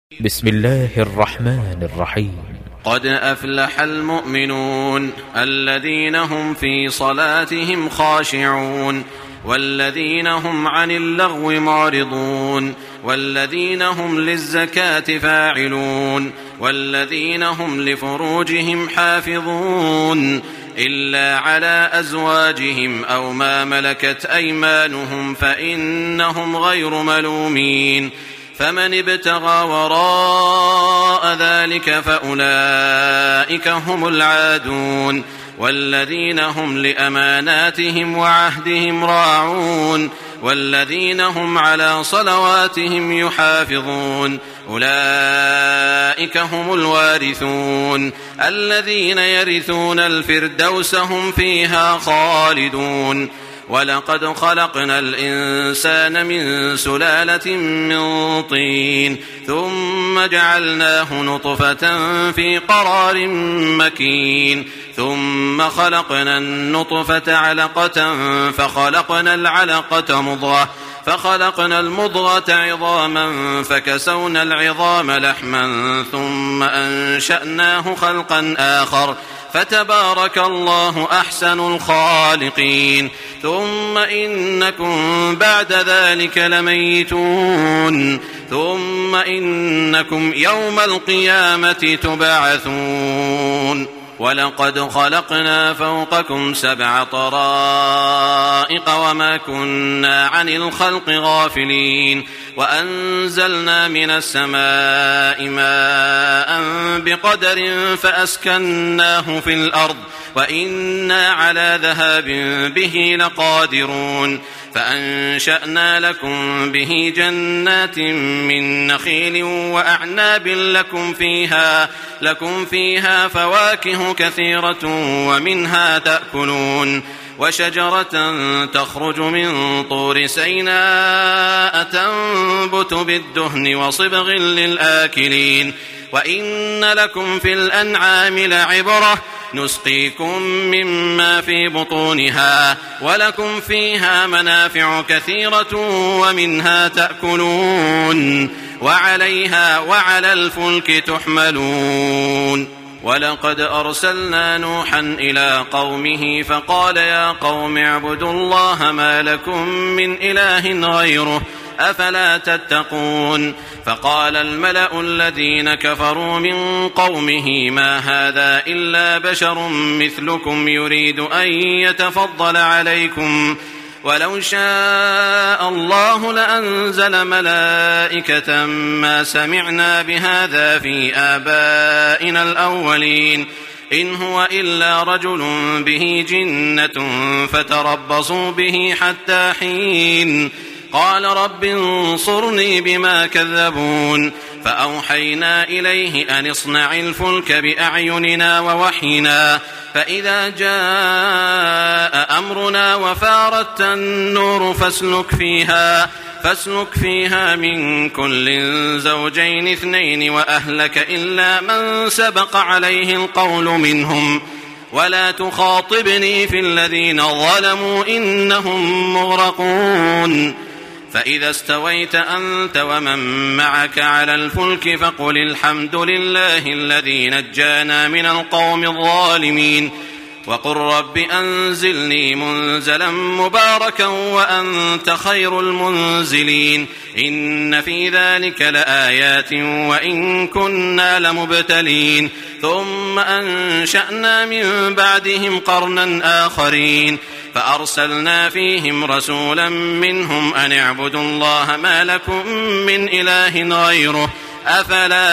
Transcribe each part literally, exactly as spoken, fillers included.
بسم الله الرحمن الرحيم. قد أفلح المؤمنون الذين هم في صلاتهم خاشعون والذين هم عن اللغو معرضون والذين هم للزكاة فاعلون والذين هم لفروجهم حافظون إلا على أزواجهم أو ما ملكت أيمانهم فإنهم غير ملومين. فمن ابتغى وراء ذلك فأولئك هم العادون والذين هم لأماناتهم وعهدهم راعون والذين هم على صلواتهم يحافظون أولئك هم الوارثون الذين يرثون الفردوس هم فيها خالدون. ولقد خلقنا الإنسان من سلالة من طين ثم جعلناه نطفة في قرار مكين ثم خلقنا النطفة علقة فخلقنا العلقة مضغة فخلقنا المضغة عظاما فكسونا العظام لحما ثم أنشأناه خلقا آخر فتبارك الله أحسن الخالقين. ثم إنكم بعد ذلك لميتون ثم إنكم يوم القيامة تبعثون. ولقد خلقنا فوقكم سبع طرائق وما كنا عن الخلق غافلين وأنزلنا من السماء ماء بقدر فأسكناه في الأرض وإنا على ذهاب به لقادرون. فأنشأنا لكم به جنات من نخيل وأعناب لكم فيها, لكم فيها فواكه كثيرة ومنها تأكلون وشجرة تخرج من طور سيناء تنبت بالدهن وصبغ للآكلين. وإن لكم في الأنعام لعبرة نسقيكم مما في بطونها ولكم فيها منافع كثيرة ومنها تأكلون وعليها وعلى الفلك تحملون. ولقد أرسلنا نوحا إلى قومه فقال يا قوم اعبدوا الله ما لكم من إله غيره أفلا تتقون. فقال الملأ الذين كفروا من قومه ما هذا إلا بشر مثلكم يريد أن يتفضل عليكم ولو شاء الله لأنزل ملائكة ما سمعنا بهذا في آبائنا الأولين إن هو إلا رجل به جنة فتربصوا به حتى حين. قال رب انصرني بما كذبون. فأوحينا إليه أن اصنع الفلك بأعيننا ووحينا فإذا جاء أمرنا وفارت النور فاسلك فيها, فاسلك فيها من كل زوجين اثنين وأهلك إلا من سبق عليه القول منهم ولا تخاطبني في الذين ظلموا إنهم مغرقون. فإذا استويت أنت ومن معك على الفلك فقل الحمد لله الذي نجانا من القوم الظالمين وقل رب أنزلني منزلا مباركا وأنت خير المنزلين. إن في ذلك لآيات وإن كنا لمبتلين. ثم أنشأنا من بعدهم قرنا آخرين فأرسلنا فيهم رسولا منهم أن اعبدوا الله ما لكم من إله غيره أفلا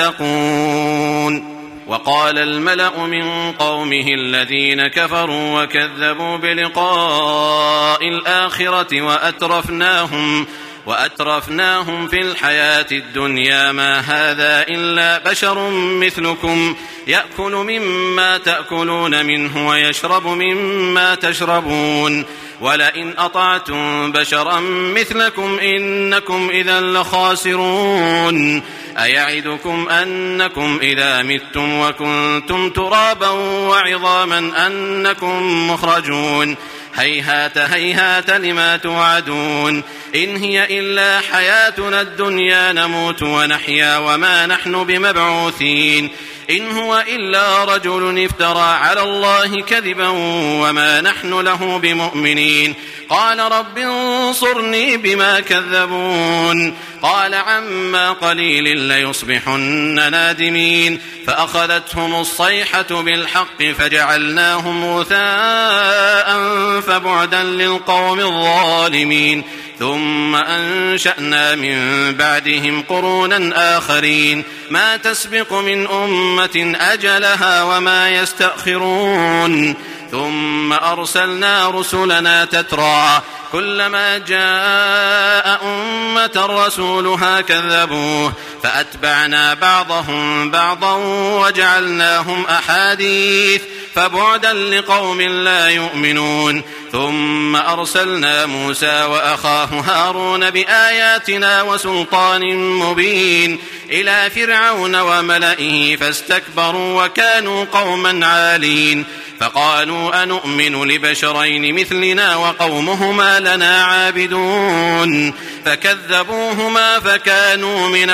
تتقون. وقال الملأ من قومه الذين كفروا وكذبوا بلقاء الآخرة وأترفناهم وأترفناهم في الحياة الدنيا ما هذا إلا بشر مثلكم يأكل مما تأكلون منه ويشرب مما تشربون ولئن أطعتم بشرا مثلكم إنكم إذا لخاسرون. أيعدكم أنكم إذا متم وكنتم ترابا وعظاما أنكم مخرجون هيهات هيهات لما توعدون إن هي إلا حياتنا الدنيا نموت ونحيا وما نحن بمبعوثين إن هو إلا رجل افترى على الله كذبا وما نحن له بمؤمنين قال رب انصرني بما كذبون قال عما قليل ليصبحن نادمين فأخذتهم الصيحة بالحق فجعلناهم غثاء فبعدا للقوم الظالمين ثم أنشأنا من بعدهم قرونا آخرين ما تسبق من أمة أجلها وما يستأخرون ثم أرسلنا رسلنا تترى كلما جاء أمة رسولها كذبوه فأتبعنا بعضهم بعضا وجعلناهم أحاديث فبعدا لقوم لا يؤمنون ثم أرسلنا موسى وأخاه هارون بآياتنا وسلطان مبين إلى فرعون وملئه فاستكبروا وكانوا قوما عالين فقالوا أنؤمن لبشرين مثلنا وقومهما لنا عابدون فكذبوهما فكانوا من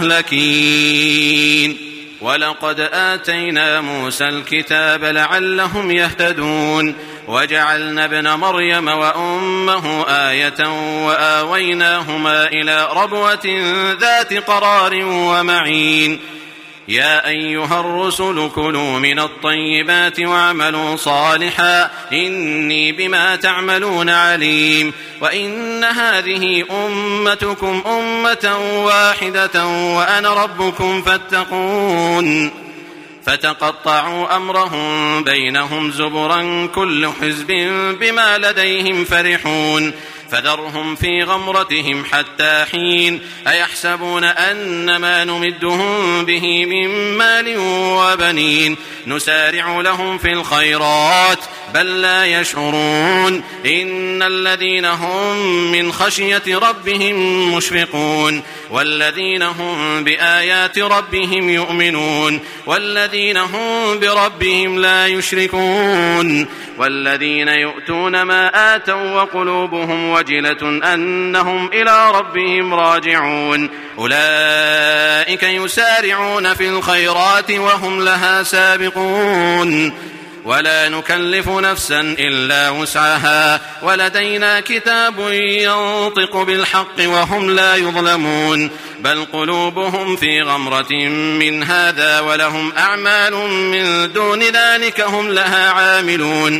المهلكين ولقد آتينا موسى الكتاب لعلهم يهتدون وجعلنا ابن مريم وأمه آية وآويناهما إلى ربوة ذات قرار ومعين يا أيها الرسل كلوا من الطيبات واعملوا صالحا إني بما تعملون عليم وإن هذه أمتكم أمة واحدة وأنا ربكم فاتقون فتقطعوا أمرهم بينهم زبرا كل حزب بما لديهم فرحون فذرهم في غمرتهم حتى حين أيحسبون أن ما نمدهم به من مال وبنين نسارع لهم في الخيرات بل لا يشعرون إن الذين هم من خشية ربهم مشفقون والذين هم بآيات ربهم يؤمنون والذين هم بربهم لا يشركون والذين يؤتون ما آتوا وقلوبهم وجلة أنهم إلى ربهم راجعون أولئك يسارعون في الخيرات وهم لها سابقون ولا نكلف نفسا إلا وسعها ولدينا كتاب ينطق بالحق وهم لا يظلمون بل قلوبهم في غمرة من هذا ولهم أعمال من دون ذلك هم لها عاملون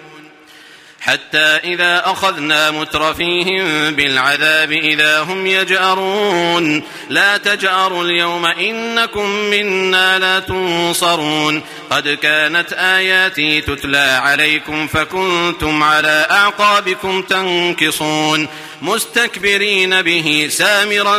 حتى إذا أخذنا مترفيهم بالعذاب إذا هم يجأرون لا تجأروا اليوم إنكم منا لا تنصرون قد كانت آياتي تتلى عليكم فكنتم على أعقابكم تنكصون مستكبرين به سامرا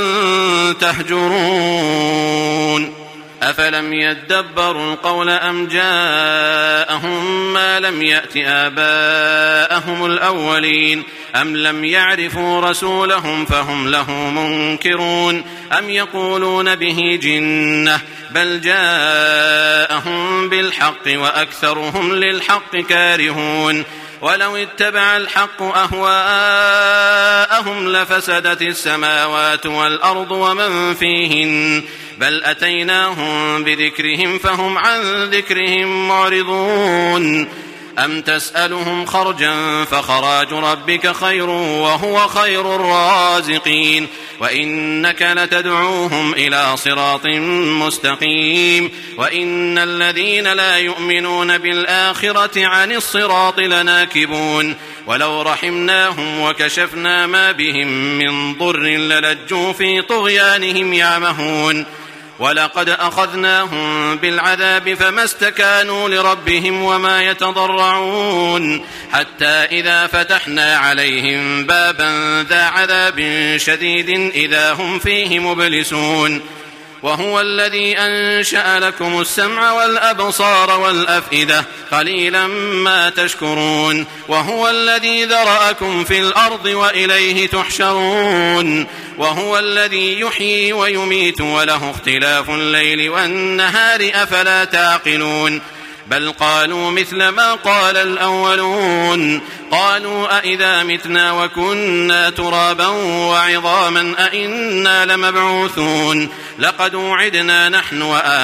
تهجرون أفلم يدبروا القول أم جاءهم ما لم يأت آباءهم الأولين أم لم يعرفوا رسولهم فهم له منكرون أم يقولون به جنة بل جاءهم بالحق وأكثرهم للحق كارهون ولو اتبع الحق أهواءهم لفسدت السماوات والأرض ومن فيهن بل أتيناهم بذكرهم فهم عن ذكرهم معرضون أم تسألهم خرجا فخراج ربك خير وهو خير الرازقين وإنك لتدعوهم إلى صراط مستقيم وإن الذين لا يؤمنون بالآخرة عن الصراط لناكبون ولو رحمناهم وكشفنا ما بهم من ضر للجوا في طغيانهم يعمهون ولقد أخذناهم بالعذاب فما استكانوا لربهم وما يتضرعون حتى إذا فتحنا عليهم بابا ذا عذاب شديد إذا هم فيه مبلسون وهو الذي أنشأ لكم السمع والأبصار والأفئدة قليلا ما تشكرون وهو الذي ذرأكم في الأرض وإليه تحشرون وهو الذي يحيي ويميت وله اختلاف الليل والنهار أفلا تعقلون بل قالوا مثل ما قال الأولون قالوا أئذا متنا وكنا ترابا وعظاما أئنا لمبعوثون لقد وعدنا نحن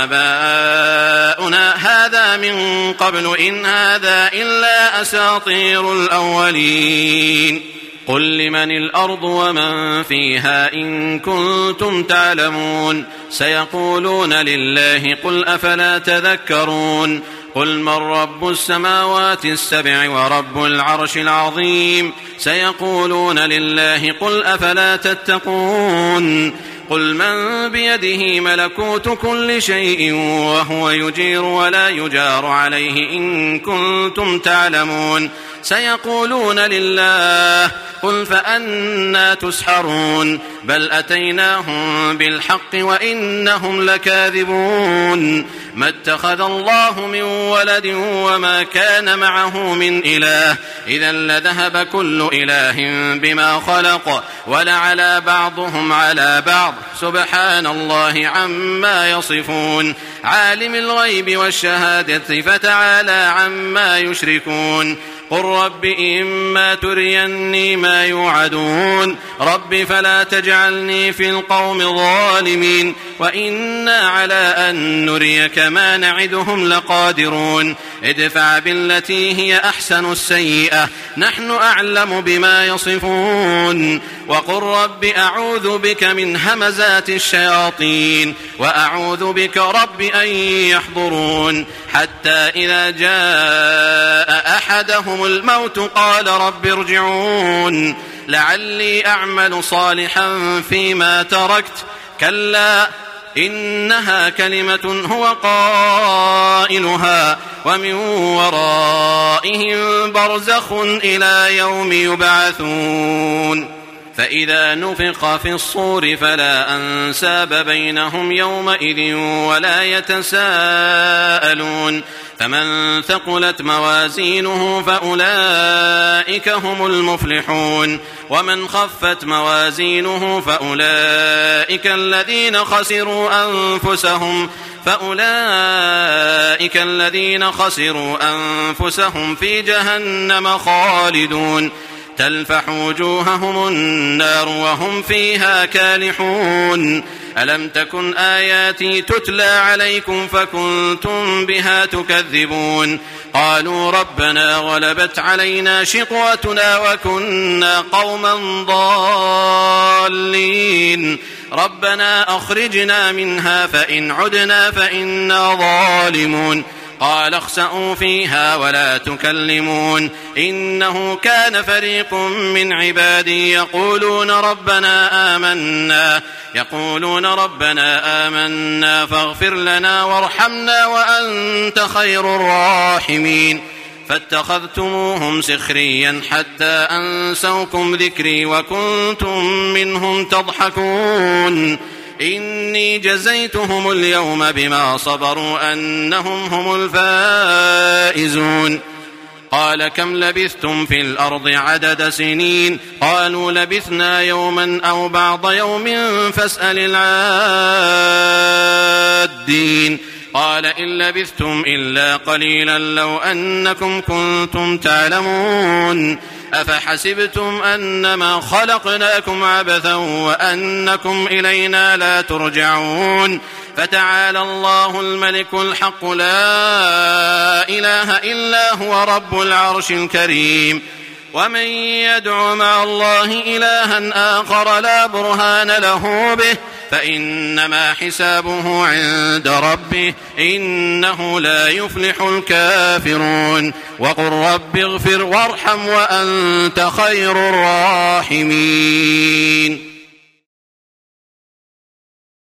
وآباؤنا هذا من قبل إن هذا إلا أساطير الأولين قل لمن الأرض ومن فيها إن كنتم تعلمون سيقولون لله قل أفلا تذكرون قل من رب السماوات السبع ورب العرش العظيم سيقولون لله قل أفلا تتقون قل من بيده ملكوت كل شيء وهو يجير ولا يجار عليه إن كنتم تعلمون سيقولون لله قل فأنى تسحرون بل أتيناهم بالحق وإنهم لكاذبون ما اتخذ الله من ولد وما كان معه من إله إذا لذهب كل إله بما خلق ولعلى بعضهم على بعض سبحان الله عما يصفون عالم الغيب والشهادة فتعالى عما يشركون قل رب إما تريني ما يوعدون رب فلا تجعلني في القوم الظالمين وإنا على أن نريك ما نعدهم لقادرون ادفع بالتي هي أحسن السيئة نحن أعلم بما يصفون وقل رب أعوذ بك من همزات الشياطين وأعوذ بك رب أن يحضرون حتى إذا جاء أحدهم الموت قال رب ارجعون لعلي أعمل صالحا فيما تركت كلا إنها كلمة هو قائلها ومن ورائهم برزخ إلى يوم يبعثون فإذا نفخ في الصور فلا أنساب بينهم يومئذ ولا يتساءلون فمن ثقلت موازينه فأولئك هم المفلحون ومن خفت موازينه فأولئك الذين خسروا أنفسهم فأولئك الذين خسروا أنفسهم في جهنم خالدون تلفح وجوههم النار وهم فيها كالحون ألم تكن آياتي تتلى عليكم فكنتم بها تكذبون قالوا ربنا غلبت علينا شقوتنا وكنا قوما ضالين ربنا أخرجنا منها فإن عدنا فإنا ظالمون قال اخسئوا فيها ولا تكلمون إنه كان فريق من عبادي يقولون ربنا آمنا يقولون ربنا آمنا فاغفر لنا وارحمنا وأنت خير الراحمين فاتخذتموهم سخريا حتى أنسوكم ذكري وكنتم منهم تضحكون إني جزيتهم اليوم بما صبروا أنهم هم الفائزون قال كم لبثتم في الأرض عدد سنين قالوا لبثنا يوما أو بعض يوم فاسأل العادين قال إن لبثتم إلا قليلا لو أنكم كنتم تعلمون أفحسبتم أنما خلقناكم عبثا وأنكم إلينا لا ترجعون فتعالى الله الملك الحق لا إله إلا هو رب العرش الكريم ومن يدع مع الله إلها آخر لا برهان له به فإنما حسابه عند ربه إنه لا يفلح الكافرون وقل رب اغفر وارحم وأنت خير الراحمين.